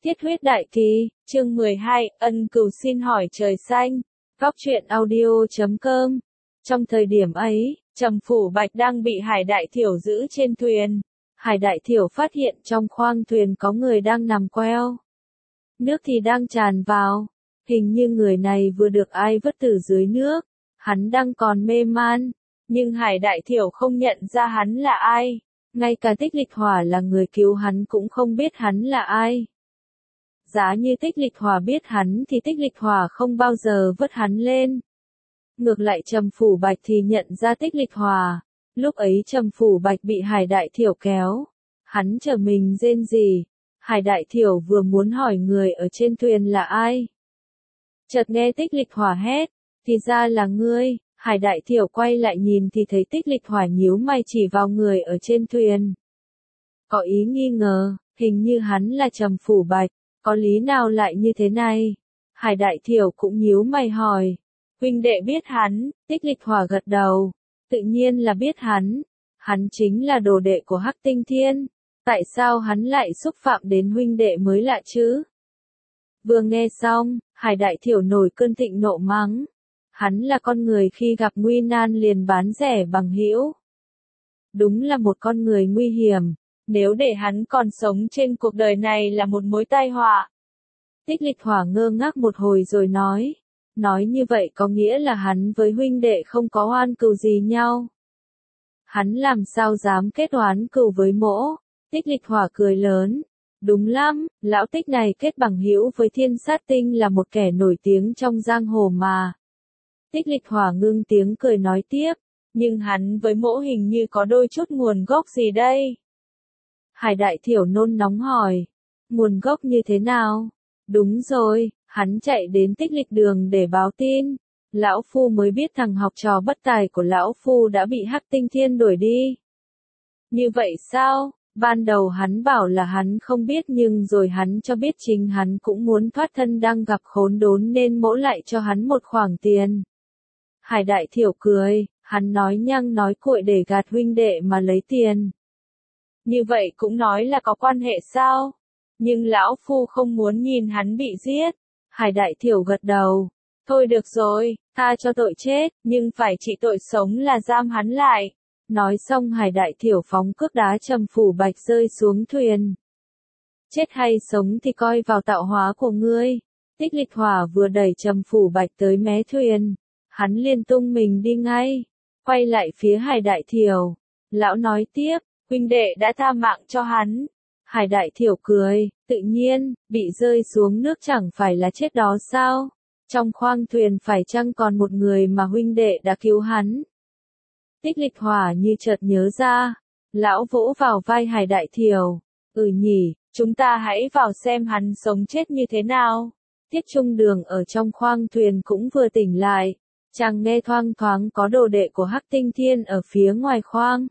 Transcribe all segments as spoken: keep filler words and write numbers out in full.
Thiết huyết đại kỳ, chương mười hai, ân cừu xin hỏi trời xanh. Góc truyện audio chấm com. Trong thời điểm ấy, Trầm Phủ Bạch đang bị Hải Đại Thiểu giữ trên thuyền. Hải Đại Thiểu phát hiện trong khoang thuyền có người đang nằm queo. Nước thì đang tràn vào. Hình như người này vừa được ai vớt từ dưới nước. Hắn đang còn mê man. Nhưng Hải Đại Thiểu không nhận ra hắn là ai. Ngay cả Tích Lịch Hỏa là người cứu hắn cũng không biết hắn là ai. Giá như Tích Lịch Hỏa biết hắn thì Tích Lịch Hỏa không bao giờ vớt hắn lên. Ngược lại Trầm Phủ Bạch thì nhận ra Tích Lịch Hỏa. Lúc ấy Trầm Phủ Bạch bị Hải Đại Thiểu kéo. Hắn trở mình rên rỉ. Hải Đại Thiểu vừa muốn hỏi người ở trên thuyền là ai. Chợt nghe Tích Lịch Hỏa hét. Thì ra là ngươi. Hải Đại Thiểu quay lại nhìn thì thấy Tích Lịch Hỏa nhíu mày chỉ vào người ở trên thuyền. Có ý nghi ngờ, hình như hắn là Trầm Phủ Bạch. Có lý nào lại như thế này? Hải Đại Thiểu cũng nhíu mày hỏi. Huynh đệ biết hắn, Tích Lịch Hỏa gật đầu. Tự nhiên là biết hắn. Hắn chính là đồ đệ của Hắc Tinh Thiên. Tại sao hắn lại xúc phạm đến huynh đệ mới lạ chứ? Vừa nghe xong, Hải Đại Thiểu nổi cơn thịnh nộ mắng. Hắn là con người khi gặp nguy nan liền bán rẻ bằng hữu. Đúng là một con người nguy hiểm. Nếu để hắn còn sống trên cuộc đời này là một mối tai họa. Tích Lịch Hỏa ngơ ngác một hồi rồi nói. Nói như vậy có nghĩa là hắn với huynh đệ không có oan cừu gì nhau. Hắn làm sao dám kết oán cừu với mỗ. Tích Lịch Hỏa cười lớn. Đúng lắm, lão Tích này kết bằng hữu với Thiên Sát Tinh là một kẻ nổi tiếng trong giang hồ mà. Tích Lịch Hỏa ngưng tiếng cười nói tiếp. Nhưng hắn với mỗ hình như có đôi chút nguồn gốc gì đây? Hải Đại Thiểu nôn nóng hỏi. Nguồn gốc như thế nào? Đúng rồi, hắn chạy đến Tích Lịch Đường để báo tin. Lão Phu mới biết thằng học trò bất tài của Lão Phu đã bị Hắc Tinh Thiên đuổi đi. Như vậy sao? Ban đầu hắn bảo là hắn không biết nhưng rồi hắn cho biết chính hắn cũng muốn thoát thân đang gặp khốn đốn nên mỗ lại cho hắn một khoản tiền. Hải Đại Thiểu cười, hắn nói nhăng nói cuội để gạt huynh đệ mà lấy tiền. Như vậy cũng nói là có quan hệ sao? Nhưng Lão Phu không muốn nhìn hắn bị giết. Hải Đại Thiểu gật đầu. Thôi được rồi, tha cho tội chết, nhưng phải trị tội sống là giam hắn lại. Nói xong Hải Đại Thiểu phóng cước đá Trầm Phủ Bạch rơi xuống thuyền. Chết hay sống thì coi vào tạo hóa của ngươi. Tích Lịch Hỏa vừa đẩy Trầm Phủ Bạch tới mé thuyền. Hắn liền tung mình đi ngay. Quay lại phía Hải Đại Thiểu. Lão nói tiếp. Huynh đệ đã tha mạng cho hắn. Hải Đại Thiểu cười, tự nhiên, bị rơi xuống nước chẳng phải là chết đó sao? Trong khoang thuyền phải chăng còn một người mà huynh đệ đã cứu hắn? Tích Lịch Hỏa như chợt nhớ ra. Lão vỗ vào vai Hải Đại Thiểu. Ừ nhỉ, chúng ta hãy vào xem hắn sống chết như thế nào. Tiết Trung Đường ở trong khoang thuyền cũng vừa tỉnh lại. Chàng nghe thoang thoáng có đồ đệ của Hắc Tinh Thiên ở phía ngoài khoang.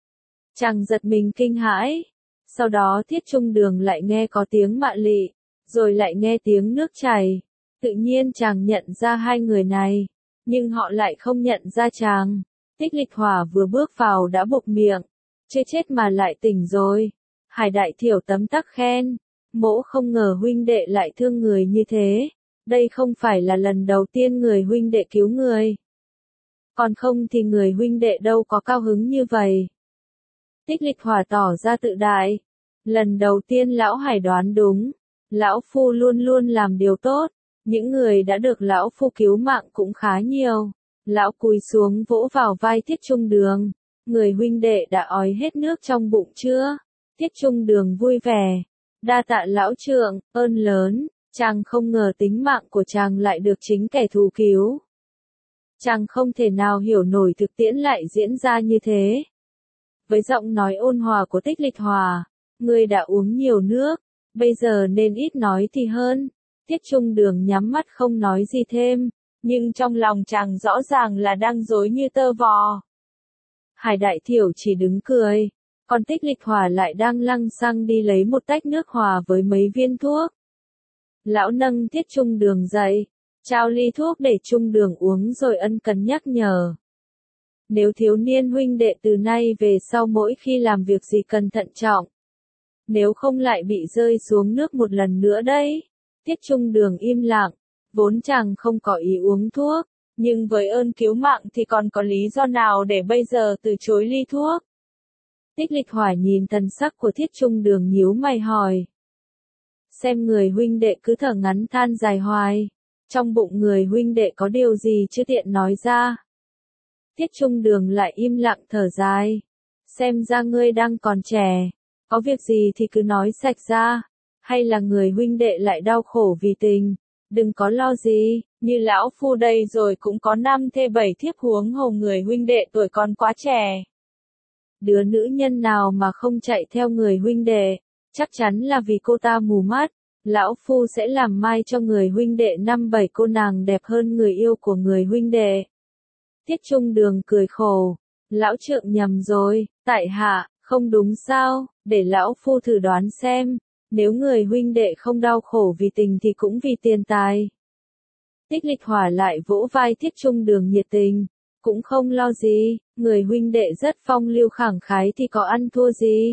Chàng giật mình kinh hãi. Sau đó Thiết Trung Đường lại nghe có tiếng mạ lị, rồi lại nghe tiếng nước chảy. Tự nhiên chàng nhận ra hai người này, nhưng họ lại không nhận ra chàng. Tích Lịch Hỏa vừa bước vào đã buộc miệng. Chết chết mà lại tỉnh rồi. Hải Đại Thiểu tấm tắc khen. Mỗ không ngờ huynh đệ lại thương người như thế. Đây không phải là lần đầu tiên người huynh đệ cứu người. Còn không thì người huynh đệ đâu có cao hứng như vậy. Tích Lịch Hỏa tỏ ra tự đại. Lần đầu tiên lão Hải đoán đúng. Lão Phu luôn luôn làm điều tốt. Những người đã được lão Phu cứu mạng cũng khá nhiều. Lão cúi xuống vỗ vào vai Thiết Trung Đường. Người huynh đệ đã ói hết nước trong bụng chưa? Thiết Trung Đường vui vẻ. Đa tạ lão trượng, ơn lớn. Chàng không ngờ tính mạng của chàng lại được chính kẻ thù cứu. Chàng không thể nào hiểu nổi thực tiễn lại diễn ra như thế. Với giọng nói ôn hòa của Tích Lịch Hỏa, ngươi đã uống nhiều nước, bây giờ nên ít nói thì hơn. Thiết Trung Đường nhắm mắt không nói gì thêm, nhưng trong lòng chàng rõ ràng là đang rối như tơ vò. Hải Đại Thiểu chỉ đứng cười, còn Tích Lịch Hỏa lại đang lăng xăng đi lấy một tách nước hòa với mấy viên thuốc. Lão nâng Thiết Trung Đường dậy, trao ly thuốc để Trung Đường uống rồi ân cần nhắc nhở. Nếu thiếu niên huynh đệ từ nay về sau mỗi khi làm việc gì cần thận trọng. nếu không lại bị rơi xuống nước một lần nữa đấy. Tiết Trung Đường im lặng, vốn chàng không có ý uống thuốc, nhưng với ơn cứu mạng thì còn có lý do nào để bây giờ từ chối ly thuốc. Tích Lịch Hỏa nhìn thần sắc của Thiết Trung Đường nhíu mày hỏi. Xem người huynh đệ cứ thở ngắn than dài hoài, trong bụng người huynh đệ có điều gì chưa tiện nói ra. Thiết Trung Đường lại im lặng thở dài. Xem ra ngươi đang còn trẻ, có việc gì thì cứ nói sạch ra, hay là người huynh đệ lại đau khổ vì tình, đừng có lo gì, như lão phu đây rồi cũng có năm thê bảy thiếp huống hồ người huynh đệ tuổi còn quá trẻ. Đứa nữ nhân nào mà không chạy theo người huynh đệ, chắc chắn là vì cô ta mù mắt, lão phu sẽ làm mai cho người huynh đệ năm bảy cô nàng đẹp hơn người yêu của người huynh đệ. Tiết Trung Đường cười khổ, lão trượng nhầm rồi, tại hạ, không đúng sao, để lão phu thử đoán xem, nếu người huynh đệ không đau khổ vì tình thì cũng vì tiền tài. Tích Lịch Hỏa lại vỗ vai Thiết Trung Đường nhiệt tình, cũng không lo gì, người huynh đệ rất phong lưu khẳng khái thì có ăn thua gì.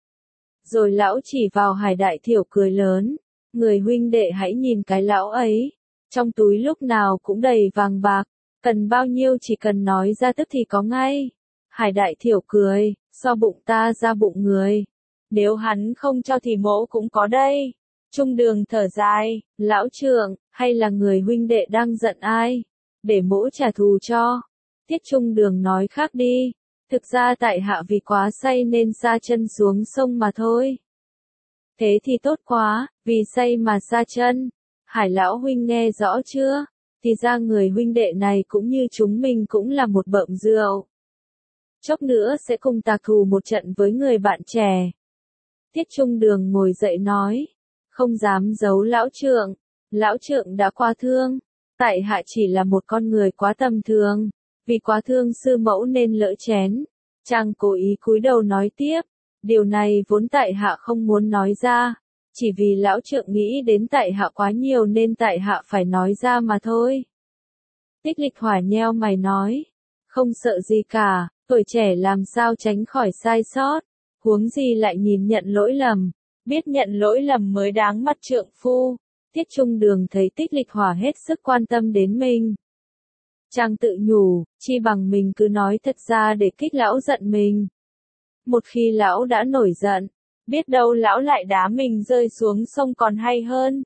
Rồi lão chỉ vào Hải Đại Thiểu cười lớn, người huynh đệ hãy nhìn cái lão ấy, trong túi lúc nào cũng đầy vàng bạc, cần bao nhiêu chỉ cần nói ra tức thì có ngay. Hải Đại Thiểu cười, so bụng ta ra bụng người, nếu hắn không cho thì mỗ cũng có đây. Trung Đường thở dài, lão trượng, hay là người huynh đệ đang giận ai, để mỗ trả thù cho. Tiết Trung Đường nói khác đi, thực ra tại hạ vì quá say nên sa chân xuống sông mà thôi. Thế thì tốt quá, vì say mà sa chân. Hải lão huynh nghe rõ chưa? Thì ra người huynh đệ này cũng như chúng mình cũng là một bợm rượu. Chốc nữa sẽ cùng tạc thù một trận với người bạn trẻ. Tiết Trung Đường ngồi dậy nói, không dám giấu lão trượng, lão trượng đã qua thương, tại hạ chỉ là một con người quá tầm thường, vì quá thương sư mẫu nên lỡ chén. Chàng cố ý cúi đầu nói tiếp, điều này vốn tại hạ không muốn nói ra, chỉ vì lão trượng nghĩ đến tại hạ quá nhiều nên tại hạ phải nói ra mà thôi. Tích Lịch Hỏa nheo mày nói, không sợ gì cả, tuổi trẻ làm sao tránh khỏi sai sót, huống gì lại nhìn nhận lỗi lầm, biết nhận lỗi lầm mới đáng mặt trượng phu. Tiết Trung Đường thấy Tích Lịch Hỏa hết sức quan tâm đến mình. Chàng tự nhủ, chi bằng mình cứ nói thật ra để kích lão giận mình. Một khi lão đã nổi giận, biết đâu lão lại đá mình rơi xuống sông còn hay hơn.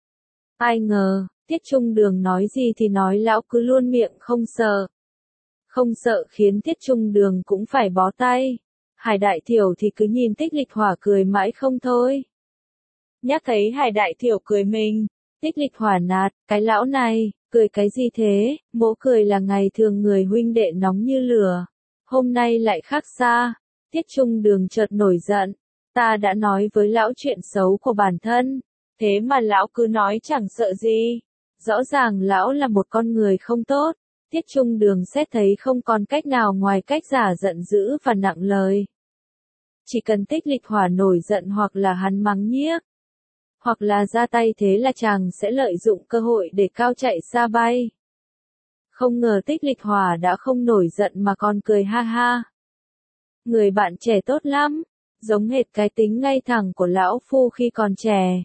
Ai ngờ, Tiết Trung Đường nói gì thì nói lão cứ luôn miệng không sợ. Không sợ khiến Tiết Trung Đường cũng phải bó tay. Hải Đại Thiểu thì cứ nhìn Tích Lịch Hỏa cười mãi không thôi. Nhắc thấy Hải Đại Thiểu cười mình, Tích Lịch Hỏa nạt, cái lão này, cười cái gì thế, mỗ cười là ngày thường người huynh đệ nóng như lửa, hôm nay lại khác xa. Tiết Trung Đường chợt nổi giận, ta đã nói với lão chuyện xấu của bản thân, thế mà lão cứ nói chẳng sợ gì, rõ ràng lão là một con người không tốt. Tiết Trung Đường xét thấy không còn cách nào ngoài cách giả giận dữ và nặng lời. Chỉ cần Tích Lịch Hỏa nổi giận hoặc là hắn mắng nhiếc, hoặc là ra tay thế là chàng sẽ lợi dụng cơ hội để cao chạy xa bay. Không ngờ Tích Lịch Hỏa đã không nổi giận mà còn cười ha ha. Người bạn trẻ tốt lắm, giống hệt cái tính ngay thẳng của lão phu khi còn trẻ.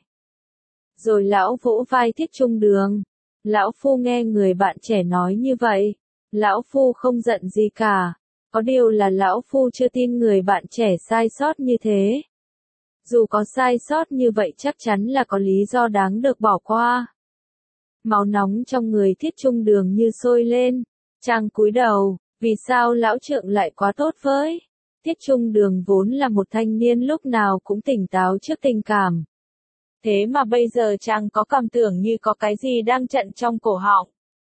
Rồi lão vỗ vai Thiết Trung Đường. Lão phu nghe người bạn trẻ nói như vậy, lão phu không giận gì cả, có điều là lão phu chưa tin người bạn trẻ sai sót như thế. Dù có sai sót như vậy chắc chắn là có lý do đáng được bỏ qua. Máu nóng trong người Thiết Trung Đường như sôi lên, chàng cúi đầu, vì sao lão trượng lại quá tốt với? Thiết Trung Đường vốn là một thanh niên lúc nào cũng tỉnh táo trước tình cảm. Thế mà bây giờ chàng có cảm tưởng như có cái gì đang trận trong cổ họng.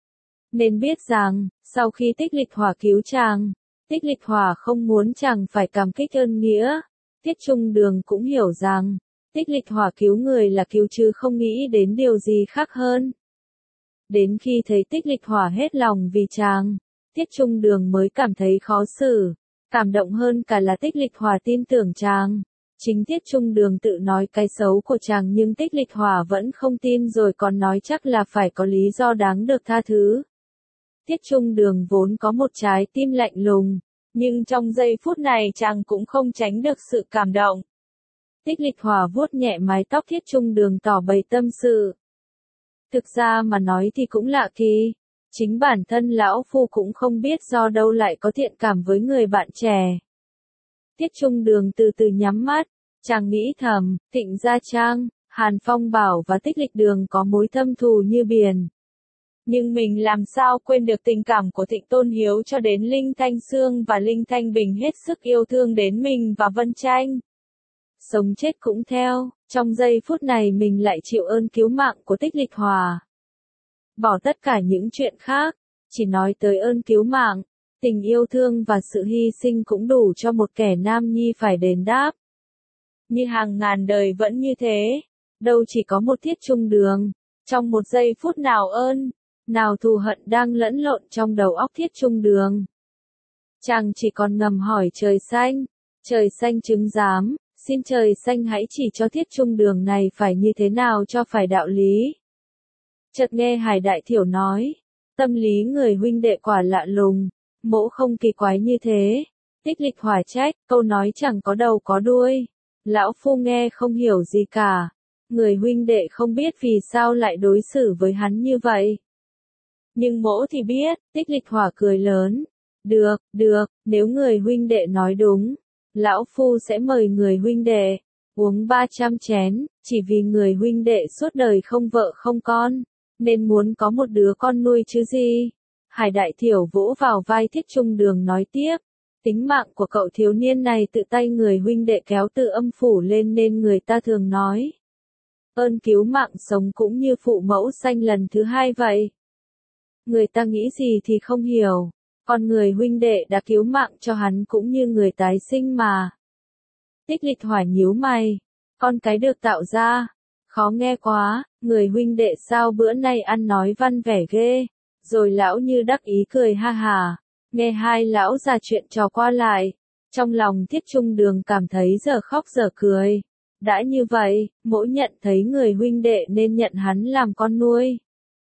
Nên biết rằng, sau khi Tích Lịch Hỏa cứu chàng, Tích Lịch Hỏa không muốn chàng phải cảm kích ơn nghĩa. Tiết Trung Đường cũng hiểu rằng, Tích Lịch Hỏa cứu người là cứu chứ không nghĩ đến điều gì khác hơn. Đến khi thấy Tích Lịch Hỏa hết lòng vì chàng, Tiết Trung Đường mới cảm thấy khó xử, cảm động hơn cả là Tích Lịch Hỏa tin tưởng chàng. Chính Tiết Trung Đường tự nói cái xấu của chàng nhưng Tích Lịch Hỏa vẫn không tin rồi còn nói chắc là phải có lý do đáng được tha thứ. Tiết Trung Đường vốn có một trái tim lạnh lùng, nhưng trong giây phút này chàng cũng không tránh được sự cảm động. Tích Lịch Hòa vuốt nhẹ mái tóc Thiết Trung Đường tỏ bày tâm sự. Thực ra mà nói thì cũng lạ kỳ. Chính bản thân lão phu cũng không biết do đâu lại có thiện cảm với người bạn trẻ. Thiết Trung Đường từ từ nhắm mắt, chàng nghĩ thầm, Thịnh Gia Trang, Hàn Phong Bảo và Tích Lịch Đường có mối thâm thù như biển. Nhưng mình làm sao quên được tình cảm của Thịnh Tôn Hiếu cho đến Linh Thanh Sương và Linh Thanh Bình hết sức yêu thương đến mình và Vân Tranh. Sống chết cũng theo, trong giây phút này mình lại chịu ơn cứu mạng của Tích Lịch Hòa. Bỏ tất cả những chuyện khác, chỉ nói tới ơn cứu mạng, tình yêu thương và sự hy sinh cũng đủ cho một kẻ nam nhi phải đền đáp. Như hàng ngàn đời vẫn như thế, đâu chỉ có một Thiết Trung Đường, trong một giây phút nào ơn, nào thù hận đang lẫn lộn trong đầu óc Thiết Trung Đường. Chàng chỉ còn ngầm hỏi trời xanh, trời xanh chứng giám, xin trời xanh hãy chỉ cho Thiết Trung Đường này phải như thế nào cho phải đạo lý. Chợt nghe Hải Đại Thiểu nói, tâm lý người huynh đệ quả lạ lùng, mỗ không kỳ quái như thế. Tích Lịch Hòa trách, câu nói chẳng có đầu có đuôi. Lão phu nghe không hiểu gì cả. Người huynh đệ không biết vì sao lại đối xử với hắn như vậy. Nhưng mỗ thì biết, Tích Lịch Hòa cười lớn. Được, được, nếu người huynh đệ nói đúng, lão phu sẽ mời người huynh đệ uống ba trăm chén, chỉ vì người huynh đệ suốt đời không vợ không con, nên muốn có một đứa con nuôi chứ gì. Hải Đại Thiểu vỗ vào vai Thiết Trung Đường nói tiếp, tính mạng của cậu thiếu niên này tự tay người huynh đệ kéo từ âm phủ lên nên người ta thường nói. Ơn cứu mạng sống cũng như phụ mẫu sanh lần thứ hai vậy. Người ta nghĩ gì thì không hiểu, còn người huynh đệ đã cứu mạng cho hắn cũng như người tái sinh mà. Tích Lịch Hòa nhíu mày, con cái được tạo ra, khó nghe quá, người huynh đệ sao bữa nay ăn nói văn vẻ ghê. Rồi lão như đắc ý cười ha hà, nghe hai lão già chuyện trò qua lại, trong lòng Thiết Trung Đường cảm thấy giờ khóc giờ cười. Đã như vậy, mỗ nhận thấy người huynh đệ nên nhận hắn làm con nuôi.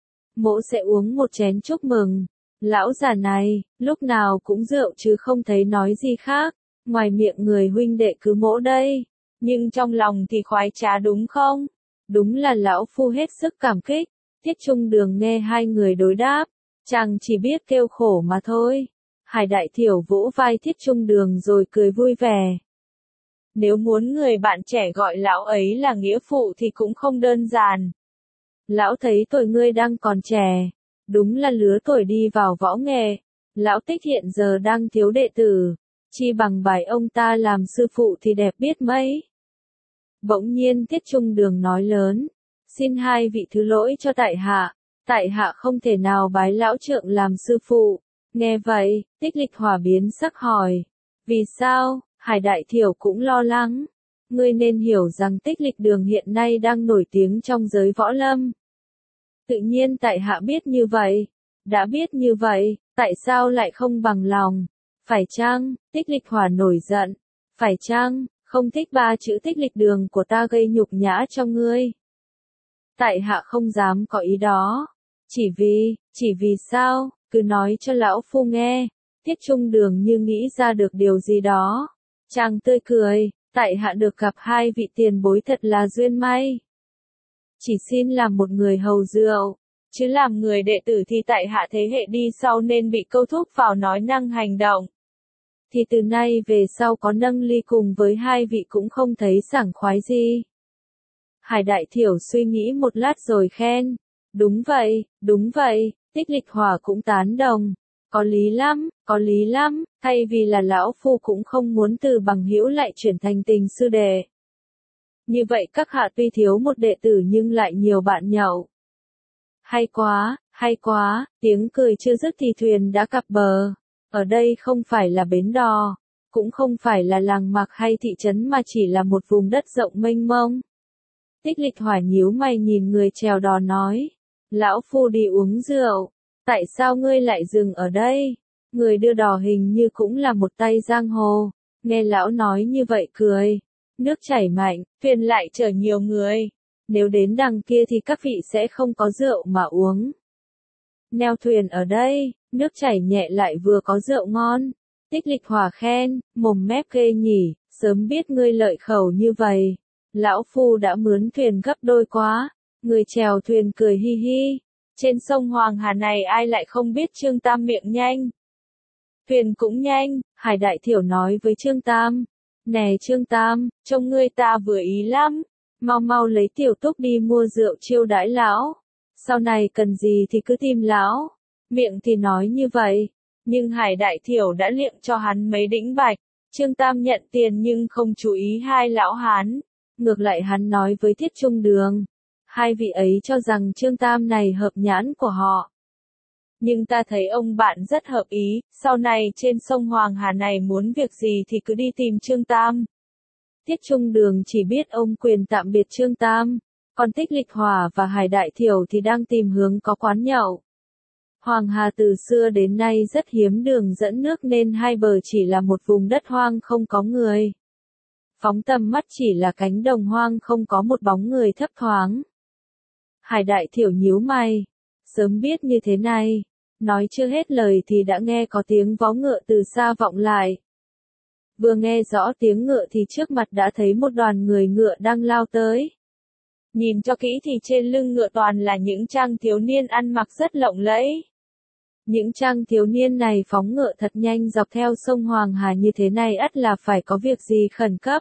Mỗ sẽ uống một chén chúc mừng. Lão già này, lúc nào cũng rượu chứ không thấy nói gì khác, ngoài miệng người huynh đệ cứ mỗ đây, nhưng trong lòng thì khoái trá đúng không? Đúng là lão phu hết sức cảm kích. Thiết Trung Đường nghe hai người đối đáp, chàng chỉ biết kêu khổ mà thôi. Hải Đại Thiểu vỗ vai Thiết Trung Đường rồi cười vui vẻ. Nếu muốn người bạn trẻ gọi lão ấy là nghĩa phụ thì cũng không đơn giản. Lão thấy tuổi ngươi đang còn trẻ, đúng là lứa tuổi đi vào võ nghệ. Lão Tích hiện giờ đang thiếu đệ tử, chi bằng bài ông ta làm sư phụ thì đẹp biết mấy. Bỗng nhiên Thiết Trung Đường nói lớn, xin hai vị thứ lỗi cho tại hạ, tại hạ không thể nào bái lão trượng làm sư phụ. Nghe vậy, Tích Lịch Hòa biến sắc hỏi, vì sao? Hải Đại Thiểu cũng lo lắng. Ngươi nên hiểu rằng Tích Lịch Đường hiện nay đang nổi tiếng trong giới võ lâm. Tự nhiên tại hạ biết như vậy. Đã biết như vậy, tại sao lại không bằng lòng? Phải chăng? Tích Lịch Hòa nổi giận. Phải chăng? Không thích ba chữ Tích Lịch Đường của ta gây nhục nhã cho ngươi. Tại hạ không dám có ý đó. Chỉ vì, chỉ vì sao? Cứ nói cho lão phu nghe. Thiết Trung Đường như nghĩ ra được điều gì đó. Chàng tươi cười, tại hạ được gặp hai vị tiền bối thật là duyên may. Chỉ xin làm một người hầu rượu, chứ làm người đệ tử thì tại hạ thế hệ đi sau nên bị câu thúc vào nói năng hành động. Thì từ nay về sau có nâng ly cùng với hai vị cũng không thấy sảng khoái gì. Hải Đại Thiểu suy nghĩ một lát rồi khen. Đúng vậy, đúng vậy, Tích Lịch Hòa cũng tán đồng. Có lý lắm, có lý lắm, thay vì là lão phu cũng không muốn từ bằng hữu lại chuyển thành tình sư đệ. Như vậy các hạ tuy thiếu một đệ tử nhưng lại nhiều bạn nhậu. Hay quá, hay quá, tiếng cười chưa dứt thì thuyền đã cập bờ. Ở đây không phải là bến đò, cũng không phải là làng mạc hay thị trấn mà chỉ là một vùng đất rộng mênh mông. Tích Lịch Hòa nhíu mày nhìn người chèo đò nói, lão phu đi uống rượu. Tại sao ngươi lại dừng ở đây? Người đưa đò hình như cũng là một tay giang hồ. Nghe lão nói như vậy cười. Nước chảy mạnh, thuyền lại chở nhiều người. Nếu đến đằng kia thì các vị sẽ không có rượu mà uống. Neo thuyền ở đây, nước chảy nhẹ lại vừa có rượu ngon. Tích Lịch Hòa khen, mồm mép ghê nhỉ, sớm biết ngươi lợi khẩu như vậy. Lão Phu đã mướn thuyền gấp đôi quá. Người chèo thuyền cười hi hi. Trên sông Hoàng Hà này ai lại không biết Trương Tam miệng nhanh. Thuyền cũng nhanh, Hải Đại Thiểu nói với Trương Tam. Nè Trương Tam, trông ngươi ta vừa ý lắm. Mau mau lấy tiểu túc đi mua rượu chiêu đãi lão. Sau này cần gì thì cứ tìm lão. Miệng thì nói như vậy. Nhưng Hải Đại Thiểu đã liệng cho hắn mấy đĩnh bạch. Trương Tam nhận tiền nhưng không chú ý hai lão hán. Ngược lại hắn nói với Thiết Trung Đường. Hai vị ấy cho rằng Trương Tam này hợp nhãn của họ. Nhưng ta thấy ông bạn rất hợp ý, sau này trên sông Hoàng Hà này muốn việc gì thì cứ đi tìm Trương Tam. Thiết Trung Đường chỉ biết ông quyền tạm biệt Trương Tam, còn Tích Lịch Hỏa và Hải Đại Thiểu thì đang tìm hướng có quán nhậu. Hoàng Hà từ xưa đến nay rất hiếm đường dẫn nước nên hai bờ chỉ là một vùng đất hoang không có người. Phóng tầm mắt chỉ là cánh đồng hoang không có một bóng người thấp thoáng. Hải Đại Thiểu nhíu mày, sớm biết như thế này, nói chưa hết lời thì đã nghe có tiếng vó ngựa từ xa vọng lại. Vừa nghe rõ tiếng ngựa thì trước mặt đã thấy một đoàn người ngựa đang lao tới. Nhìn cho kỹ thì trên lưng ngựa toàn là những trang thiếu niên ăn mặc rất lộng lẫy. Những trang thiếu niên này phóng ngựa thật nhanh dọc theo sông Hoàng Hà như thế này ắt là phải có việc gì khẩn cấp.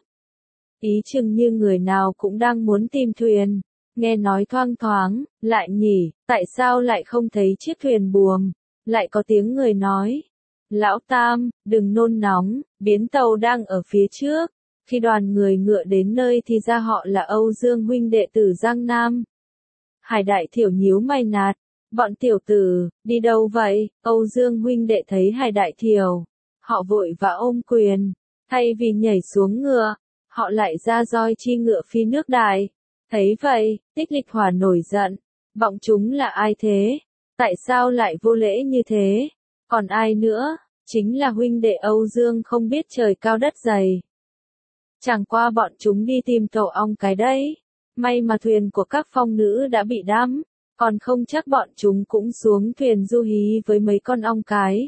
Ý chừng như người nào cũng đang muốn tìm thuyền. Nghe nói thoang thoáng, lại nhỉ, tại sao lại không thấy chiếc thuyền buồm, lại có tiếng người nói. Lão Tam, đừng nôn nóng, biến tàu đang ở phía trước. Khi đoàn người ngựa đến nơi thì ra họ là Âu Dương huynh đệ tử Giang Nam. Hải Đại Thiểu nhíu mày nạt, bọn tiểu tử, đi đâu vậy? Âu Dương huynh đệ thấy Hải Đại Thiểu, họ vội vã ôm quyền, thay vì nhảy xuống ngựa, họ lại ra roi chi ngựa phi nước đại. Thấy vậy, Tích Lịch Hỏa nổi giận, bọn chúng là ai thế? Tại sao lại vô lễ như thế? Còn ai nữa? Chính là huynh đệ Âu Dương không biết trời cao đất dày. Chẳng qua bọn chúng đi tìm tổ ong cái đấy. May mà thuyền của các phong nữ đã bị đắm, còn không chắc bọn chúng cũng xuống thuyền du hí với mấy con ong cái.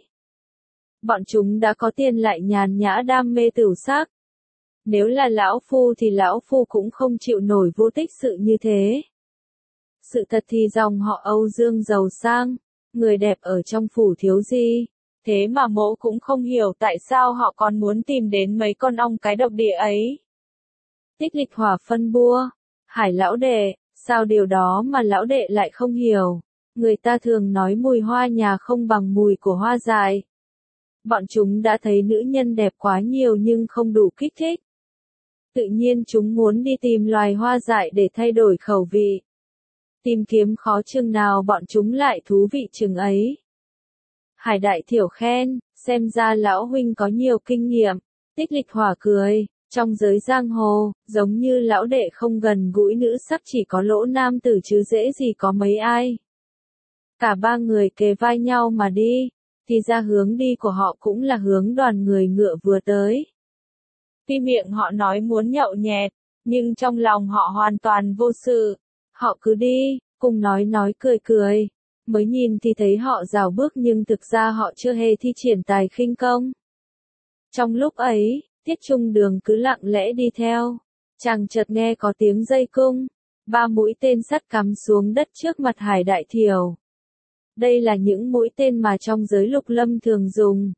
Bọn chúng đã có tiền lại nhàn nhã đam mê tửu sắc. Nếu là lão phu thì lão phu cũng không chịu nổi vô tích sự như thế. Sự thật thì dòng họ Âu Dương giàu sang, người đẹp ở trong phủ thiếu gì. Thế mà mỗ cũng không hiểu tại sao họ còn muốn tìm đến mấy con ong cái độc địa ấy. Tích Lịch Hỏa phân bua. Hải lão đệ, sao điều đó mà lão đệ lại không hiểu. Người ta thường nói mùi hoa nhà không bằng mùi của hoa dại. Bọn chúng đã thấy nữ nhân đẹp quá nhiều nhưng không đủ kích thích. Tự nhiên chúng muốn đi tìm loài hoa dại để thay đổi khẩu vị. Tìm kiếm khó chừng nào bọn chúng lại thú vị chừng ấy. Hải Đại Thiểu khen, xem ra lão huynh có nhiều kinh nghiệm. Tích Lịch Hỏa cười, trong giới giang hồ, giống như lão đệ không gần gũi nữ sắc chỉ có Lỗ nam tử chứ dễ gì có mấy ai. Cả ba người kề vai nhau mà đi, thì ra hướng đi của họ cũng là hướng đoàn người ngựa vừa tới. Tuy miệng họ nói muốn nhậu nhẹt, nhưng trong lòng họ hoàn toàn vô sự. Họ cứ đi, cùng nói nói cười cười. Mới nhìn thì thấy họ rào bước nhưng thực ra họ chưa hề thi triển tài khinh công. Trong lúc ấy, Tiết Trung Đường cứ lặng lẽ đi theo. Chàng chợt nghe có tiếng dây cung. Ba mũi tên sắt cắm xuống đất trước mặt Hải Đại Thiểu. Đây là những mũi tên mà trong giới lục lâm thường dùng.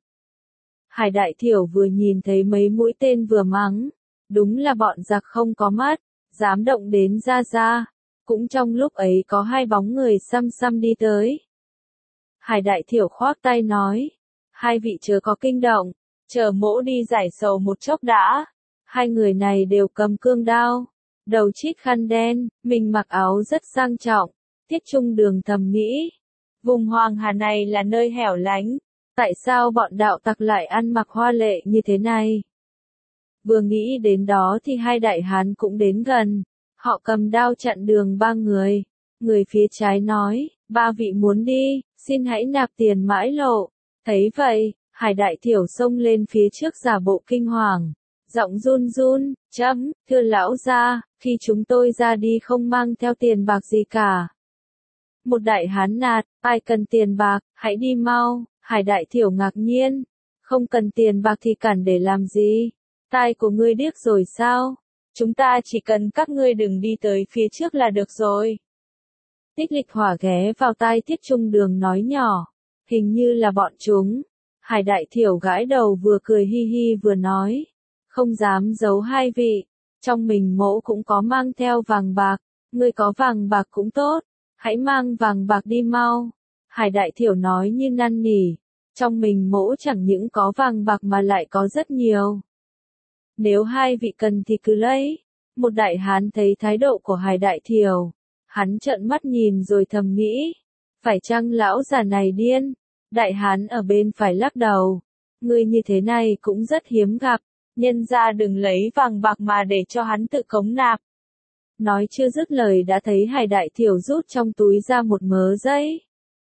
Hải Đại Thiểu vừa nhìn thấy mấy mũi tên vừa mắng. Đúng là bọn giặc không có mắt, dám động đến ra ra. Cũng trong lúc ấy có hai bóng người xăm xăm đi tới. Hải Đại Thiểu khoác tay nói. Hai vị chớ có kinh động, chờ mỗ đi giải sầu một chốc đã. Hai người này đều cầm cương đao, đầu chít khăn đen, mình mặc áo rất sang trọng. Tiết Trung Đường thầm nghĩ. Vùng Hoàng Hà này là nơi hẻo lánh. Tại sao bọn đạo tặc lại ăn mặc hoa lệ như thế này? Vừa nghĩ đến đó thì hai đại hán cũng đến gần. Họ cầm đao chặn đường ba người. Người phía trái nói, ba vị muốn đi, xin hãy nạp tiền mãi lộ. Thấy vậy, Hải Đại Thiểu xông lên phía trước giả bộ kinh hoàng. Giọng run run, chấm, thưa lão gia, khi chúng tôi ra đi không mang theo tiền bạc gì cả. Một đại hán nạt, ai cần tiền bạc, hãy đi mau. Hải Đại Thiểu ngạc nhiên, không cần tiền bạc thì cản để làm gì? Tai của ngươi điếc rồi sao? chúng ta chỉ cần các ngươi đừng đi tới phía trước là được rồi. Tích Lịch Hỏa ghé vào tai Tiết Trung Đường nói nhỏ, hình như là bọn chúng. Hải Đại Thiểu gãi đầu vừa cười hi hi vừa nói, không dám giấu hai vị, trong mình mỗ cũng có mang theo vàng bạc, ngươi có vàng bạc cũng tốt, hãy mang vàng bạc đi mau. Hải Đại Thiểu nói như năn nỉ, trong mình mỗ chẳng những có vàng bạc mà lại có rất nhiều. Nếu hai vị cần thì cứ lấy. Một đại hán thấy thái độ của Hải Đại Thiểu, hắn trợn mắt nhìn rồi thầm nghĩ, phải chăng lão già này điên? Đại hán ở bên phải lắc đầu, ngươi như thế này cũng rất hiếm gặp, nhân ra đừng lấy vàng bạc mà để cho hắn tự cống nạp. Nói chưa dứt lời đã thấy Hải Đại Thiểu rút trong túi ra một mớ giấy.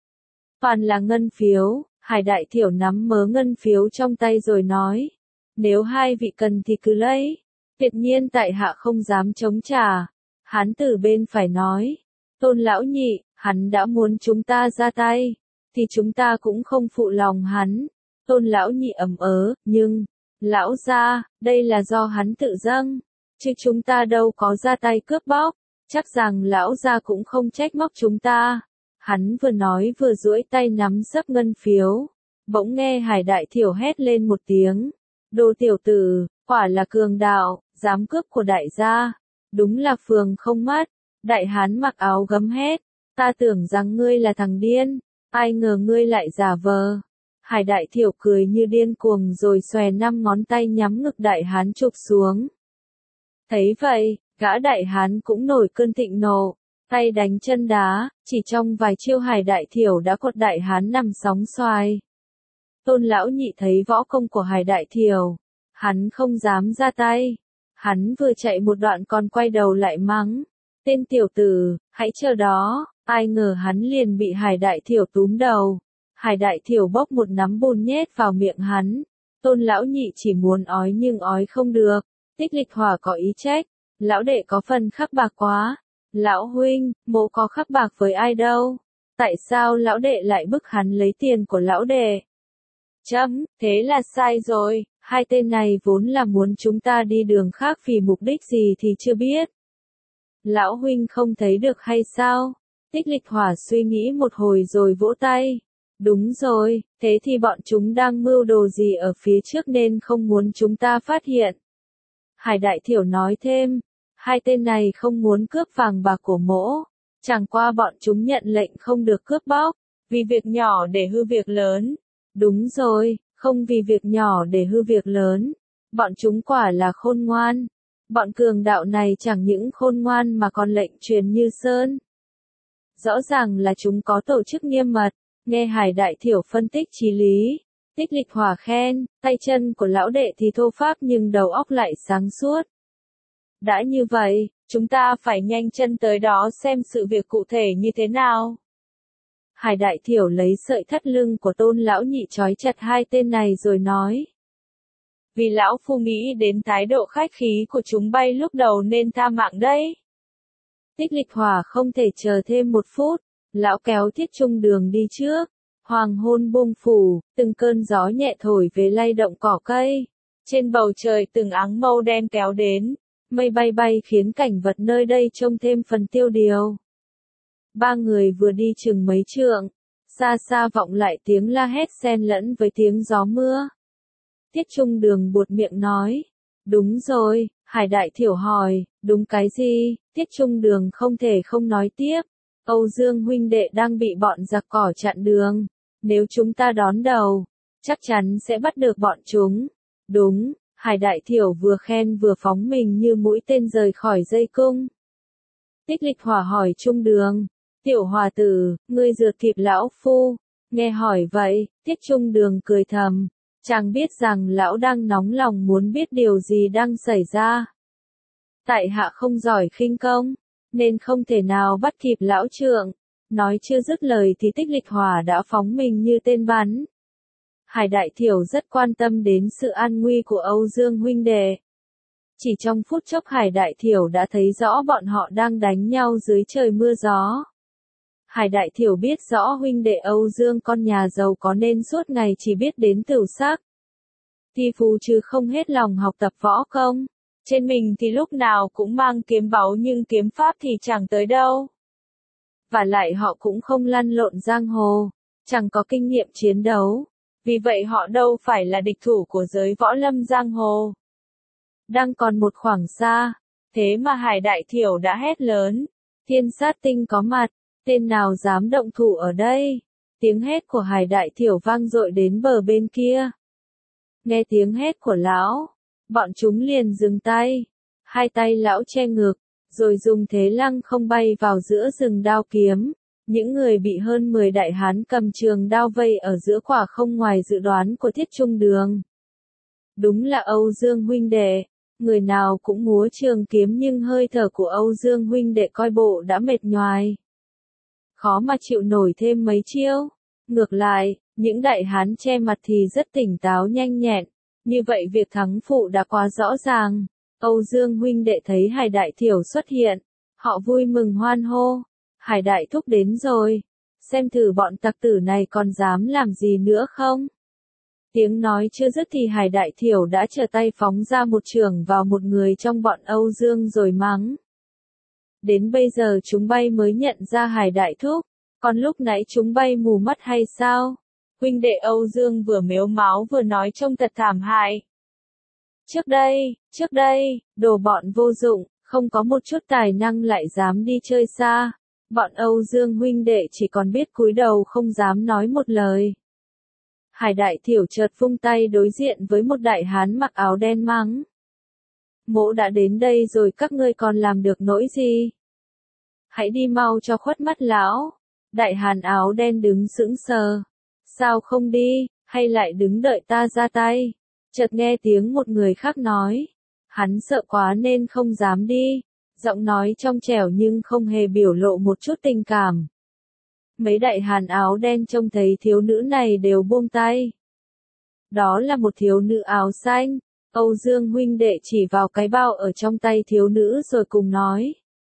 Toàn là ngân phiếu, Hải Đại Thiểu nắm mớ ngân phiếu trong tay rồi nói, nếu hai vị cần thì cứ lấy, tuyệt nhiên tại hạ không dám chống trả. Hán tử bên phải nói, Tôn lão nhị, hắn đã muốn chúng ta ra tay, thì chúng ta cũng không phụ lòng hắn. Tôn lão nhị ẩm ớ, nhưng, lão gia, đây là do hắn tự dâng, chứ chúng ta đâu có ra tay cướp bóc, chắc rằng lão gia cũng không trách móc chúng ta. Hắn vừa nói vừa duỗi tay nắm sấp ngân phiếu, bỗng nghe Hải Đại Thiểu hét lên một tiếng, đồ tiểu tử, quả là cường đạo, dám cướp của đại gia, đúng là phường không mắt. Đại hán mặc áo gấm hét, ta tưởng rằng ngươi là thằng điên, ai ngờ ngươi lại giả vờ. Hải Đại Thiểu cười như điên cuồng rồi xòe năm ngón tay nhắm ngực đại hán chụp xuống. Thấy vậy, gã đại hán cũng nổi cơn thịnh nộ, tay đánh chân đá, chỉ trong vài chiêu Hải Đại Thiểu đã quật đại hán nằm sóng xoài. Tôn lão nhị thấy võ công của Hải Đại Thiểu, hắn không dám ra tay. Hắn vừa chạy một đoạn còn quay đầu lại mắng, tên tiểu tử, hãy chờ đó. Ai ngờ hắn liền bị Hải Đại Thiểu túm đầu. Hải Đại Thiểu bốc một nắm bùn nhét vào miệng hắn. Tôn lão nhị chỉ muốn ói nhưng ói không được. Tích Lịch Hỏa có ý trách, lão đệ có phần khắc bạc quá. Lão huynh, mỗ có khắc bạc với ai đâu? Tại sao lão đệ lại bức hắn lấy tiền của lão đệ? Chấm, thế là sai rồi, hai tên này vốn là muốn chúng ta đi đường khác vì mục đích gì thì chưa biết. Lão huynh không thấy được hay sao? Tích Lịch Hỏa suy nghĩ một hồi rồi vỗ tay. Đúng rồi, thế thì bọn chúng đang mưu đồ gì ở phía trước nên không muốn chúng ta phát hiện. Hải Đại Thiểu nói thêm, hai tên này không muốn cướp vàng bạc của mỗ, chẳng qua bọn chúng nhận lệnh không được cướp bóc, vì việc nhỏ để hư việc lớn. Đúng rồi, không vì việc nhỏ để hư việc lớn. Bọn chúng quả là khôn ngoan. Bọn cường đạo này chẳng những khôn ngoan mà còn lệnh truyền như sơn. Rõ ràng là chúng có tổ chức nghiêm mật. Nghe Hải Đại Thiểu phân tích chí lý, Tích Lịch Hỏa khen, tay chân của lão đệ thì thô pháp nhưng đầu óc lại sáng suốt. Đã như vậy, chúng ta phải nhanh chân tới đó xem sự việc cụ thể như thế nào. Hải Đại Thiểu lấy sợi thắt lưng của Tôn lão nhị trói chặt hai tên này rồi nói. Vì lão phu nghĩ đến thái độ khách khí của chúng bay lúc đầu nên tha mạng đấy. Tích Lịch Hỏa không thể chờ thêm một phút, lão kéo Thiết Trung Đường đi trước. Hoàng hôn buông phủ, từng cơn gió nhẹ thổi về lay động cỏ cây. Trên bầu trời từng áng mây đen kéo đến, mây bay bay khiến cảnh vật nơi đây trông thêm phần tiêu điều. Ba người vừa đi chừng mấy trượng, xa xa vọng lại tiếng la hét xen lẫn với tiếng gió mưa. Tiết Trung Đường buột miệng nói, đúng rồi. Hải Đại Thiểu hỏi, đúng cái gì? Tiết Trung Đường không thể không nói tiếp. Âu Dương huynh đệ đang bị bọn giặc cỏ chặn đường. Nếu chúng ta đón đầu, chắc chắn sẽ bắt được bọn chúng. Đúng, Hải Đại Thiểu vừa khen vừa phóng mình như mũi tên rời khỏi dây cung. Tích Lịch Hỏa hỏi Trung Đường, tiểu hòa tử, ngươi rượt kịp lão phu. Nghe hỏi vậy, Tiết Trung Đường cười thầm. Chàng biết rằng lão đang nóng lòng muốn biết điều gì đang xảy ra. Tại hạ không giỏi khinh công, nên không thể nào bắt kịp lão trượng. Nói chưa dứt lời thì Tích Lịch Hỏa đã phóng mình như tên bắn. Hải Đại Thiểu rất quan tâm đến sự an nguy của Âu Dương huynh đệ. Chỉ trong phút chốc Hải Đại Thiểu đã thấy rõ bọn họ đang đánh nhau dưới trời mưa gió. Hải Đại Thiểu biết rõ huynh đệ Âu Dương con nhà giàu có nên suốt ngày chỉ biết đến tửu sắc. Thi phú chứ không hết lòng học tập võ công. Trên mình thì lúc nào cũng mang kiếm báu nhưng kiếm pháp thì chẳng tới đâu. Và lại họ cũng không lăn lộn giang hồ, chẳng có kinh nghiệm chiến đấu. Vì vậy họ đâu phải là địch thủ của giới võ lâm giang hồ. Đang còn một khoảng xa, thế mà Hải Đại Thiểu đã hét lớn. Thiên sát tinh có mặt, tên nào dám động thủ ở đây? Tiếng hét của Hải Đại Thiểu vang dội đến bờ bên kia. Nghe tiếng hét của lão, bọn chúng liền dừng tay. Hai tay lão che ngực, rồi dùng thế lăng không bay vào giữa rừng đao kiếm. Những người bị hơn mười đại hán cầm trường đao vây ở giữa quả không ngoài dự đoán của Thiết Trung Đường. Đúng là Âu Dương huynh đệ, người nào cũng múa trường kiếm nhưng hơi thở của Âu Dương huynh đệ coi bộ đã mệt nhoài. Khó mà chịu nổi thêm mấy chiêu. Ngược lại, những đại hán che mặt thì rất tỉnh táo nhanh nhẹn. Như vậy việc thắng phụ đã quá rõ ràng. Âu Dương huynh đệ thấy Hải Đại Thiểu xuất hiện, họ vui mừng hoan hô. Hải Đại thúc đến rồi, xem thử bọn tặc tử này còn dám làm gì nữa không? Tiếng nói chưa dứt thì Hải Đại Thiểu đã trở tay phóng ra một chưởng vào một người trong bọn Âu Dương rồi mắng. Đến bây giờ chúng bay mới nhận ra Hải Đại thúc, còn lúc nãy chúng bay mù mắt hay sao? Huynh đệ Âu Dương vừa mếu máo vừa nói trông thật thảm hại. Trước đây, trước đây, đồ bọn vô dụng, không có một chút tài năng lại dám đi chơi xa. Bọn Âu Dương huynh đệ chỉ còn biết cúi đầu không dám nói một lời. Hải Đại Thiểu chợt vung tay đối diện với một đại hán mặc áo đen mắng. Mỗ đã đến đây rồi các ngươi còn làm được nỗi gì? Hãy đi mau cho khuất mắt lão. Đại hán áo đen đứng sững sờ. Sao không đi, hay lại đứng đợi ta ra tay? Chợt nghe tiếng một người khác nói. Hắn sợ quá nên không dám đi. Giọng nói trong trẻo nhưng không hề biểu lộ một chút tình cảm. Mấy đại hán áo đen trông thấy thiếu nữ này đều buông tay. Đó là một thiếu nữ áo xanh. Âu Dương huynh đệ chỉ vào cái bao ở trong tay thiếu nữ rồi cùng nói.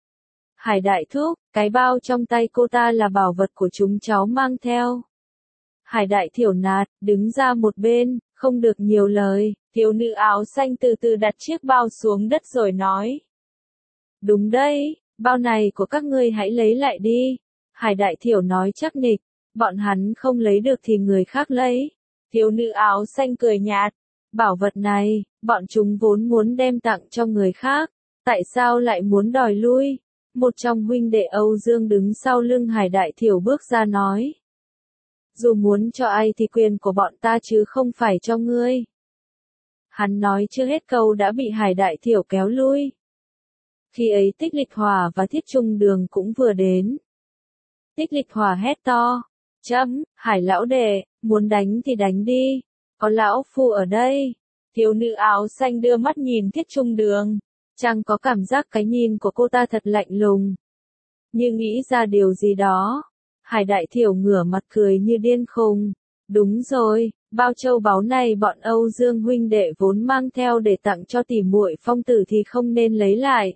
Hải Đại thúc, cái bao trong tay cô ta là bảo vật của chúng cháu mang theo. Hải Đại Thiểu nạt, đứng ra một bên, không được nhiều lời. Thiếu nữ áo xanh từ từ đặt chiếc bao xuống đất rồi nói. Đúng đấy, bao này của các ngươi hãy lấy lại đi. Hải Đại Thiểu nói chắc nịch, bọn hắn không lấy được thì người khác lấy. Thiếu nữ áo xanh cười nhạt, bảo vật này, bọn chúng vốn muốn đem tặng cho người khác, tại sao lại muốn đòi lui? Một trong huynh đệ Âu Dương đứng sau lưng Hải Đại Thiểu bước ra nói. Dù muốn cho ai thì quyền của bọn ta chứ không phải cho ngươi. Hắn nói chưa hết câu đã bị Hải Đại Thiểu kéo lui. Khi ấy Tích Lịch Hòa và Thiết Trung Đường cũng vừa đến. Tích Lịch Hòa hét to. Chấm, Hải lão đệ, muốn đánh thì đánh đi. Có lão phu ở đây. Thiếu nữ áo xanh đưa mắt nhìn Thiết Trung Đường. Chàng có cảm giác cái nhìn của cô ta thật lạnh lùng. Như nghĩ ra điều gì đó. Hải Đại Thiểu ngửa mặt cười như điên khùng. Đúng rồi, bao châu báu này bọn Âu Dương huynh đệ vốn mang theo để tặng cho tỷ muội Phong Tử thì không nên lấy lại.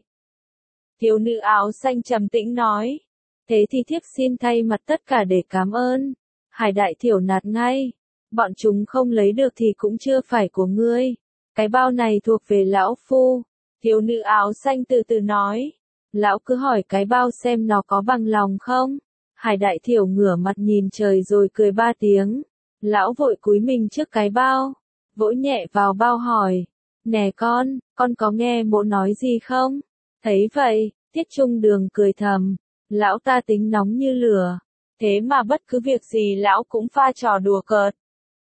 Thiếu nữ áo xanh trầm tĩnh nói. Thế thì thiếp xin thay mặt tất cả để cảm ơn. Hải Đại Thiểu nạt ngay. Bọn chúng không lấy được thì cũng chưa phải của ngươi. Cái bao này thuộc về lão phu. Thiếu nữ áo xanh từ từ nói. Lão cứ hỏi cái bao xem nó có bằng lòng không? Hải Đại Thiểu ngửa mặt nhìn trời rồi cười ba tiếng. Lão vội cúi mình trước cái bao. Vỗ nhẹ vào bao hỏi. Nè con, con có nghe mỗ nói gì không? Thấy vậy, Thiết Trung Đường cười thầm. Lão ta tính nóng như lửa. Thế mà bất cứ việc gì lão cũng pha trò đùa cợt.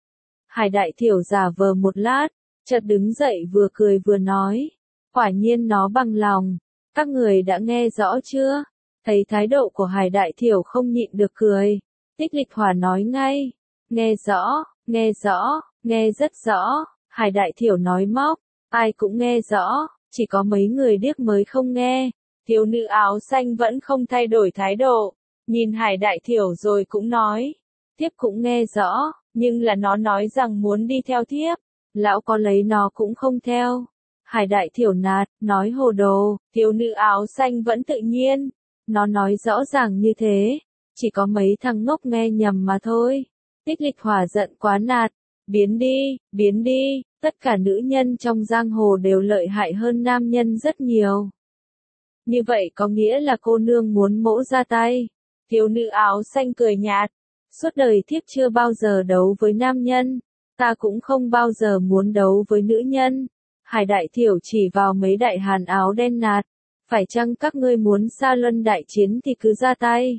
Hải Đại Thiểu giả vờ một lát, chợt đứng dậy vừa cười vừa nói. Quả nhiên nó bằng lòng. Các người đã nghe rõ chưa? Thấy thái độ của Hải Đại Thiểu không nhịn được cười. Tích Lịch Hòa nói ngay. Nghe rõ, nghe rõ, nghe rất rõ. Hải Đại Thiểu nói móc. Ai cũng nghe rõ, chỉ có mấy người điếc mới không nghe. Thiếu nữ áo xanh vẫn không thay đổi thái độ. Nhìn Hải Đại Thiểu rồi cũng nói. Thiếp cũng nghe rõ, nhưng là nó nói rằng muốn đi theo thiếp. Lão có lấy nó cũng không theo. Hải Đại Thiểu nạt, nói hồ đồ. Thiếu nữ áo xanh vẫn tự nhiên. Nó nói rõ ràng như thế. Chỉ có mấy thằng ngốc nghe nhầm mà thôi. Tích Lịch Hòa giận quá nạt. Biến đi, biến đi, Tất cả nữ nhân trong giang hồ đều lợi hại hơn nam nhân rất nhiều. Như vậy có nghĩa là cô nương muốn mỗ ra tay. Thiếu nữ áo xanh cười nhạt. Suốt đời thiếp chưa bao giờ đấu với nam nhân. Ta cũng không bao giờ muốn đấu với nữ nhân. Hải Đại Thiểu chỉ vào mấy đại hán áo đen nạt. Phải chăng các ngươi muốn xa luân đại chiến thì cứ ra tay.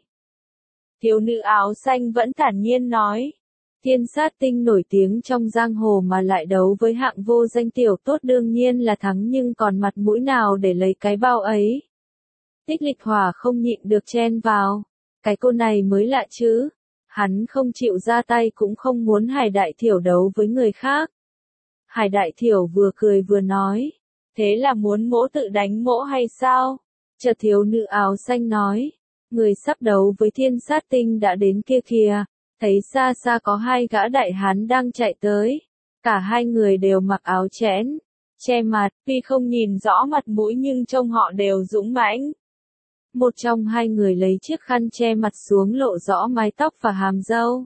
Thiếu nữ áo xanh vẫn thản nhiên nói. Thiên sát tinh nổi tiếng trong giang hồ mà lại đấu với hạng vô danh tiểu tốt đương nhiên là thắng, nhưng còn mặt mũi nào để lấy cái bao ấy. Tích Lịch Hỏa không nhịn được chen vào. Cái cô này mới lạ chứ. Hắn không chịu ra tay cũng không muốn Hải Đại Thiểu đấu với người khác. Hải Đại Thiểu vừa cười vừa nói. Thế là muốn mỗ tự đánh mỗ hay sao? Chợt thiếu nữ áo xanh nói. Người sắp đấu với thiên sát tinh đã đến kia kìa. Thấy xa xa có hai gã đại hán đang chạy tới. Cả hai người đều mặc áo chẽn, che mặt, tuy không nhìn rõ mặt mũi nhưng trông họ đều dũng mãnh. Một trong hai người lấy chiếc khăn che mặt xuống lộ rõ mái tóc và hàm râu.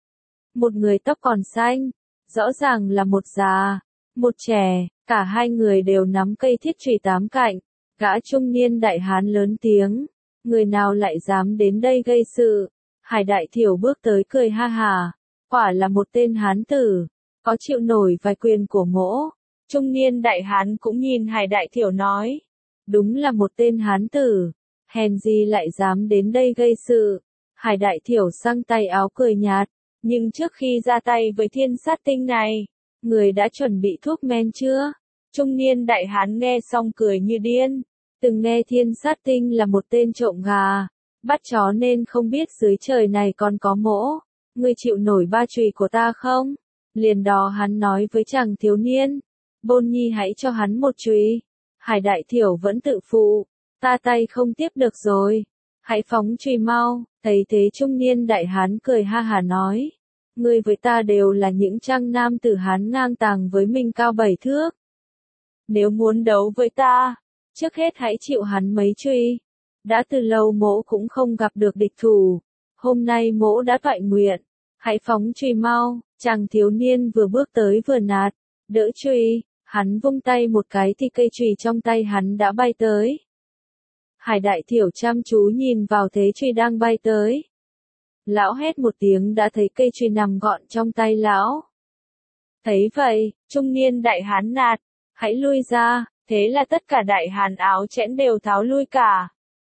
Một người tóc còn xanh, rõ ràng là một già, một trẻ, cả hai người đều nắm cây thiết chùy tám cạnh. Gã trung niên đại hán lớn tiếng, người nào lại dám đến đây gây sự? Hải Đại Thiểu bước tới cười ha hà, quả là một tên hán tử, có chịu nổi vài quyền của mỗ. Trung niên đại hán cũng nhìn Hải Đại Thiểu nói, đúng là một tên hán tử, hèn gì lại dám đến đây gây sự. Hải Đại Thiểu xăng tay áo cười nhạt, nhưng trước khi ra tay với thiên sát tinh này, người đã chuẩn bị thuốc men chưa? Trung niên đại hán nghe xong cười như điên, từng nghe thiên sát tinh là một tên trộm gà, bắt chó nên không biết dưới trời này còn có mỗ. Ngươi chịu nổi ba chùy của ta không? Liền đó hắn nói với chàng thiếu niên, Bôn Nhi hãy cho hắn một chùy. Hải Đại Thiểu vẫn tự phụ, ta tay không tiếp được rồi, hãy phóng chùy mau. Thấy thế trung niên đại hán cười ha hà nói, ngươi với ta đều là những trang nam tử hán ngang tàng với mình cao bảy thước. Nếu muốn đấu với ta, trước hết hãy chịu hắn mấy chùy. Đã từ lâu mỗ cũng không gặp được địch thủ, hôm nay mỗ đã toại nguyện, hãy phóng chùy mau. Chàng thiếu niên vừa bước tới vừa nạt, đỡ chùy, hắn vung tay một cái thì cây chùy trong tay hắn đã bay tới. Hải Đại Thiểu chăm chú nhìn vào thế chùy đang bay tới. Lão hét một tiếng đã thấy cây chùy nằm gọn trong tay lão. Thấy vậy, trung niên đại hán nạt, hãy lui ra, thế là tất cả đại hán áo chẽn đều tháo lui cả.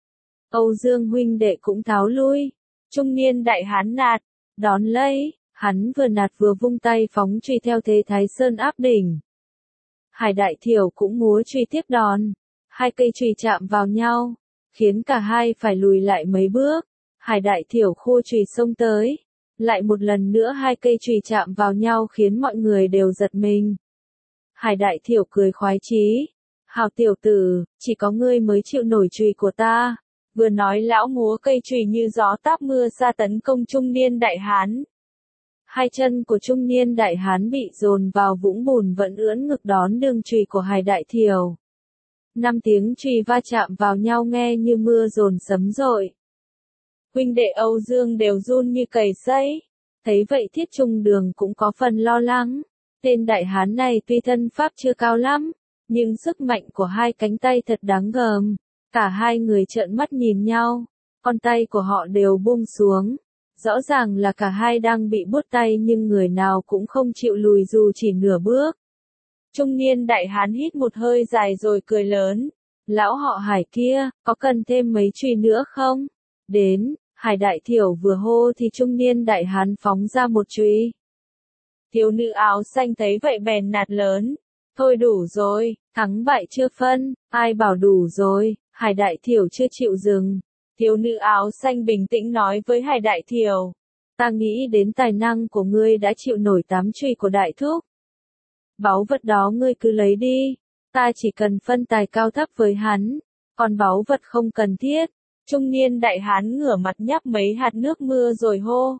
Âu Dương huynh đệ cũng tháo lui. Trung niên đại hán nạt, đón lấy, hắn vừa nạt vừa vung tay phóng chùy theo thế Thái Sơn áp đỉnh. Hải Đại Thiểu cũng múa chùy tiếp đòn, hai cây chùy chạm vào nhau, khiến cả hai phải lùi lại mấy bước. Hải Đại Thiểu khua chùy xông tới, lại một lần nữa hai cây chùy chạm vào nhau khiến mọi người đều giật mình. Hải Đại Thiểu cười khoái chí, hào tiểu tử, chỉ có ngươi mới chịu nổi chùy của ta. Vừa nói lão múa cây chùy như gió táp mưa xa tấn công trung niên đại hán. Hai chân của trung niên đại hán bị dồn vào vũng bùn vẫn ưỡn ngực đón đường chùy của Hải Đại Thiểu. Năm tiếng chùy va chạm vào nhau nghe như mưa dồn sấm dội. Huynh đệ Âu Dương đều run như cầy sấy. Thấy vậy Thiết Trung Đường cũng có phần lo lắng. Tên đại hán này tuy thân pháp chưa cao lắm, nhưng sức mạnh của hai cánh tay thật đáng gờm. Cả hai người trợn mắt nhìn nhau, con tay của họ đều buông xuống. Rõ ràng là cả hai đang bị buốt tay nhưng người nào cũng không chịu lùi dù chỉ nửa bước. Trung niên đại hán hít một hơi dài rồi cười lớn. Lão họ Hải kia, có cần thêm mấy chùy nữa không? Đến, Hải Đại Thiểu vừa hô thì trung niên đại hán phóng ra một chùy. Thiếu nữ áo xanh thấy vậy bèn nạt lớn. Thôi đủ rồi, thắng bại chưa phân, ai bảo đủ rồi. Hải Đại Thiểu chưa chịu dừng. Thiếu nữ áo xanh bình tĩnh nói với Hải Đại Thiểu. Ta nghĩ đến tài năng của ngươi đã chịu nổi tám chùy của đại thúc. Báu vật đó ngươi cứ lấy đi. Ta chỉ cần phân tài cao thấp với hắn. Còn báu vật không cần thiết. Trung niên đại hán ngửa mặt nhấp mấy hạt nước mưa rồi hô.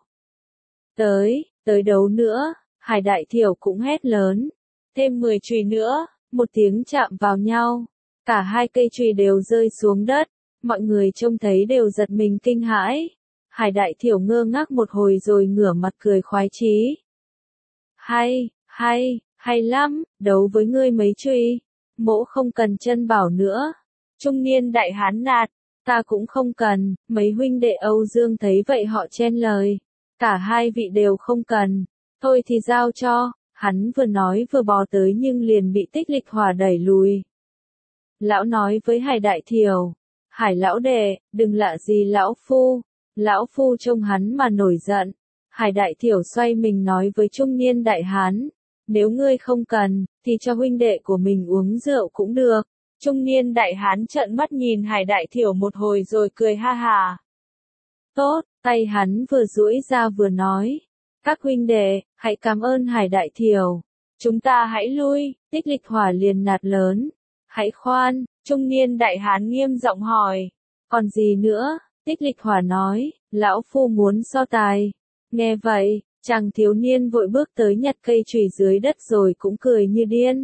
Tới, tới đấu nữa. Hải Đại Thiểu cũng hét lớn. Thêm mười chùy nữa. Một tiếng chạm vào nhau. Cả hai cây chùy đều rơi xuống đất, mọi người trông thấy đều giật mình kinh hãi. Hải Đại Thiểu ngơ ngác một hồi rồi ngửa mặt cười khoái chí. Hay, hay, Hay lắm, đấu với ngươi mấy truy. Mỗ không cần chân bảo nữa. Trung niên đại hán nạt. Ta cũng không cần. Mấy huynh đệ Âu Dương thấy vậy họ chen lời. Cả hai vị đều không cần. Thôi thì giao cho. Hắn vừa nói vừa bò tới nhưng liền bị Tích Lịch Hỏa đẩy lùi. Lão nói với Hải Đại Thiểu. Hải lão đệ, đừng lạ gì lão phu. Lão phu trông hắn mà nổi giận. Hải Đại Thiểu xoay mình nói với trung niên đại hán. Nếu ngươi không cần, thì cho huynh đệ của mình uống rượu cũng được. Trung niên đại hán trợn mắt nhìn Hải Đại Thiểu một hồi rồi cười ha hà. Tốt, tay hắn vừa duỗi ra vừa nói. Các huynh đệ, hãy cảm ơn Hải Đại Thiểu. Chúng ta hãy lui. Tích Lịch Hỏa liền nạt lớn. Hãy khoan, trung niên đại hán nghiêm giọng hỏi. Còn gì nữa? Tích Lịch Hỏa nói, lão phu muốn so tài. Nghe vậy, chàng thiếu niên vội bước tới nhặt cây chùy dưới đất rồi cũng cười như điên.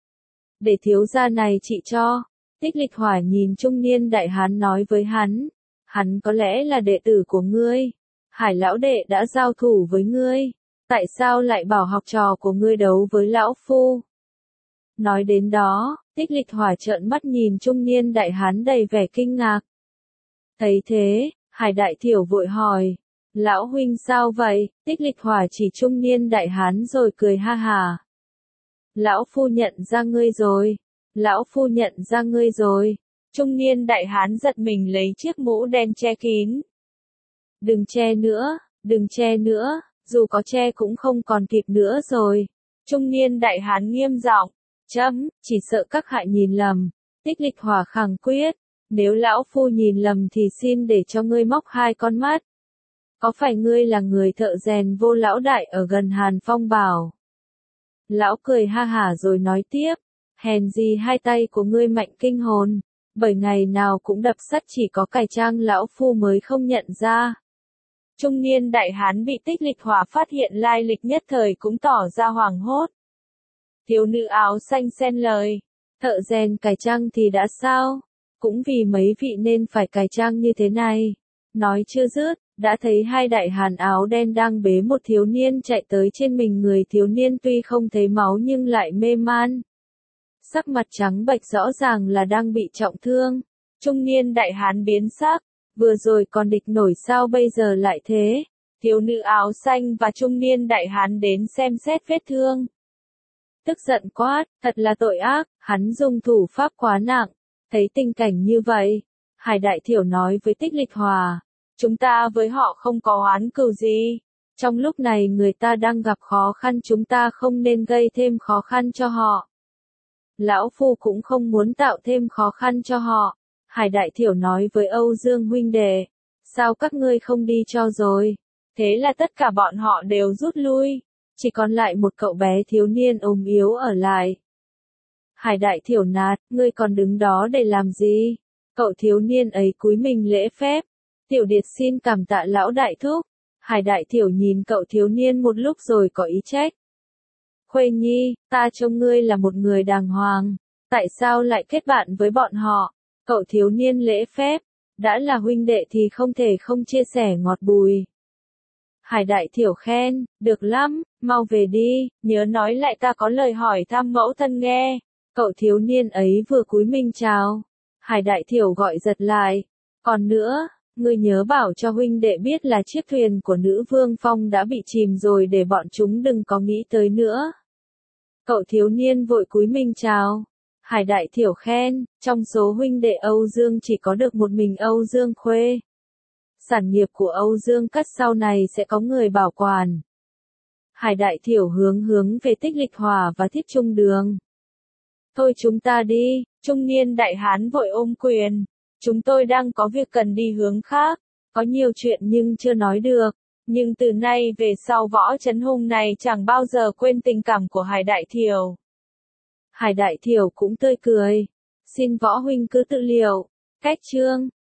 Để thiếu gia này trị cho. Tích Lịch Hỏa nhìn trung niên đại hán nói với hắn. Hắn có lẽ là đệ tử của ngươi. Hải lão đệ đã giao thủ với ngươi. Tại sao lại bảo học trò của ngươi đấu với lão phu? Nói đến đó, Tích Lịch Hỏa trợn mắt nhìn trung niên đại hán đầy vẻ kinh ngạc. Thấy thế, Hải Đại Thiểu vội hỏi. Lão huynh sao vậy? Tích Lịch Hỏa chỉ trung niên đại hán rồi cười ha hà. Lão phu nhận ra ngươi rồi. Lão phu nhận ra ngươi rồi. Trung niên đại hán giật mình lấy chiếc mũ đen che kín. Đừng che nữa, đừng che nữa, dù có che cũng không còn kịp nữa rồi. Trung niên đại hán nghiêm giọng. Chấm, chỉ sợ các hạ nhìn lầm. Tích Lịch Hỏa khẳng quyết. Nếu lão phu nhìn lầm thì xin để cho ngươi móc hai con mắt. Có phải ngươi là người thợ rèn Vô lão đại ở gần Hàn Phong Bảo? Lão cười ha hả rồi nói tiếp. Hèn gì hai tay của ngươi mạnh kinh hồn. Bởi ngày nào cũng đập sắt chỉ có cải trang lão phu mới không nhận ra. Trung niên đại hán bị Tích Lịch Hỏa phát hiện lai lịch nhất thời cũng tỏ ra hoảng hốt. Thiếu nữ áo xanh xen lời. Thợ rèn cải trang thì đã sao? Cũng vì mấy vị nên phải cải trang như thế này. Nói chưa dứt, đã thấy hai đại hán áo đen đang bế một thiếu niên chạy tới trên mình người thiếu niên tuy không thấy máu nhưng lại mê man. Sắc mặt trắng bệch rõ ràng là đang bị trọng thương. Trung niên đại hán biến sắc. Vừa rồi còn địch nổi sao bây giờ lại thế? Thiếu nữ áo xanh và trung niên đại hán đến xem xét vết thương. Tức giận quát, thật là tội ác, hắn dùng thủ pháp quá nặng. Thấy tình cảnh như vậy, Hải Đại Thiểu nói với Tích Lịch Hỏa. Chúng ta với họ không có oán cừu gì. Trong lúc này người ta đang gặp khó khăn chúng ta không nên gây thêm khó khăn cho họ. Lão phu cũng không muốn tạo thêm khó khăn cho họ. Hải Đại Thiểu nói với Âu Dương huynh đệ. Sao các ngươi không đi cho rồi? Thế là tất cả bọn họ đều rút lui. Chỉ còn lại một cậu bé thiếu niên ốm yếu ở lại. Hải Đại Thiểu nạt, ngươi còn đứng đó để làm gì? Cậu thiếu niên ấy cúi mình lễ phép. Tiểu Điệt xin cảm tạ lão đại thúc. Hải Đại Thiểu nhìn cậu thiếu niên một lúc rồi có ý trách. Khuê Nhi, ta trông ngươi là một người đàng hoàng. Tại sao lại kết bạn với bọn họ? Cậu thiếu niên lễ phép. Đã là huynh đệ thì không thể không chia sẻ ngọt bùi. Hải Đại Thiểu khen, được lắm, mau về đi, nhớ nói lại ta có lời hỏi thăm mẫu thân nghe. Cậu thiếu niên ấy vừa cúi mình chào. Hải Đại Thiểu gọi giật lại. Còn nữa, ngươi nhớ bảo cho huynh đệ biết là chiếc thuyền của nữ vương phong đã bị chìm rồi để bọn chúng đừng có nghĩ tới nữa. Cậu thiếu niên vội cúi mình chào. Hải Đại Thiểu khen, trong số huynh đệ Âu Dương chỉ có được một mình Âu Dương Khuê. Sản nghiệp của Âu Dương Cắt sau này sẽ có người bảo quản. Hải Đại Thiểu hướng hướng về Tích Lịch Hỏa và Thiết Trung Đường. Thôi chúng ta đi, trung niên đại hán vội ôm quyền. Chúng tôi đang có việc cần đi hướng khác, có nhiều chuyện nhưng chưa nói được. Nhưng từ nay về sau Võ Chấn Hùng này chẳng bao giờ quên tình cảm của Hải Đại Thiểu. Hải Đại Thiểu cũng tươi cười. Xin Võ huynh cứ tự liệu. Cách chương.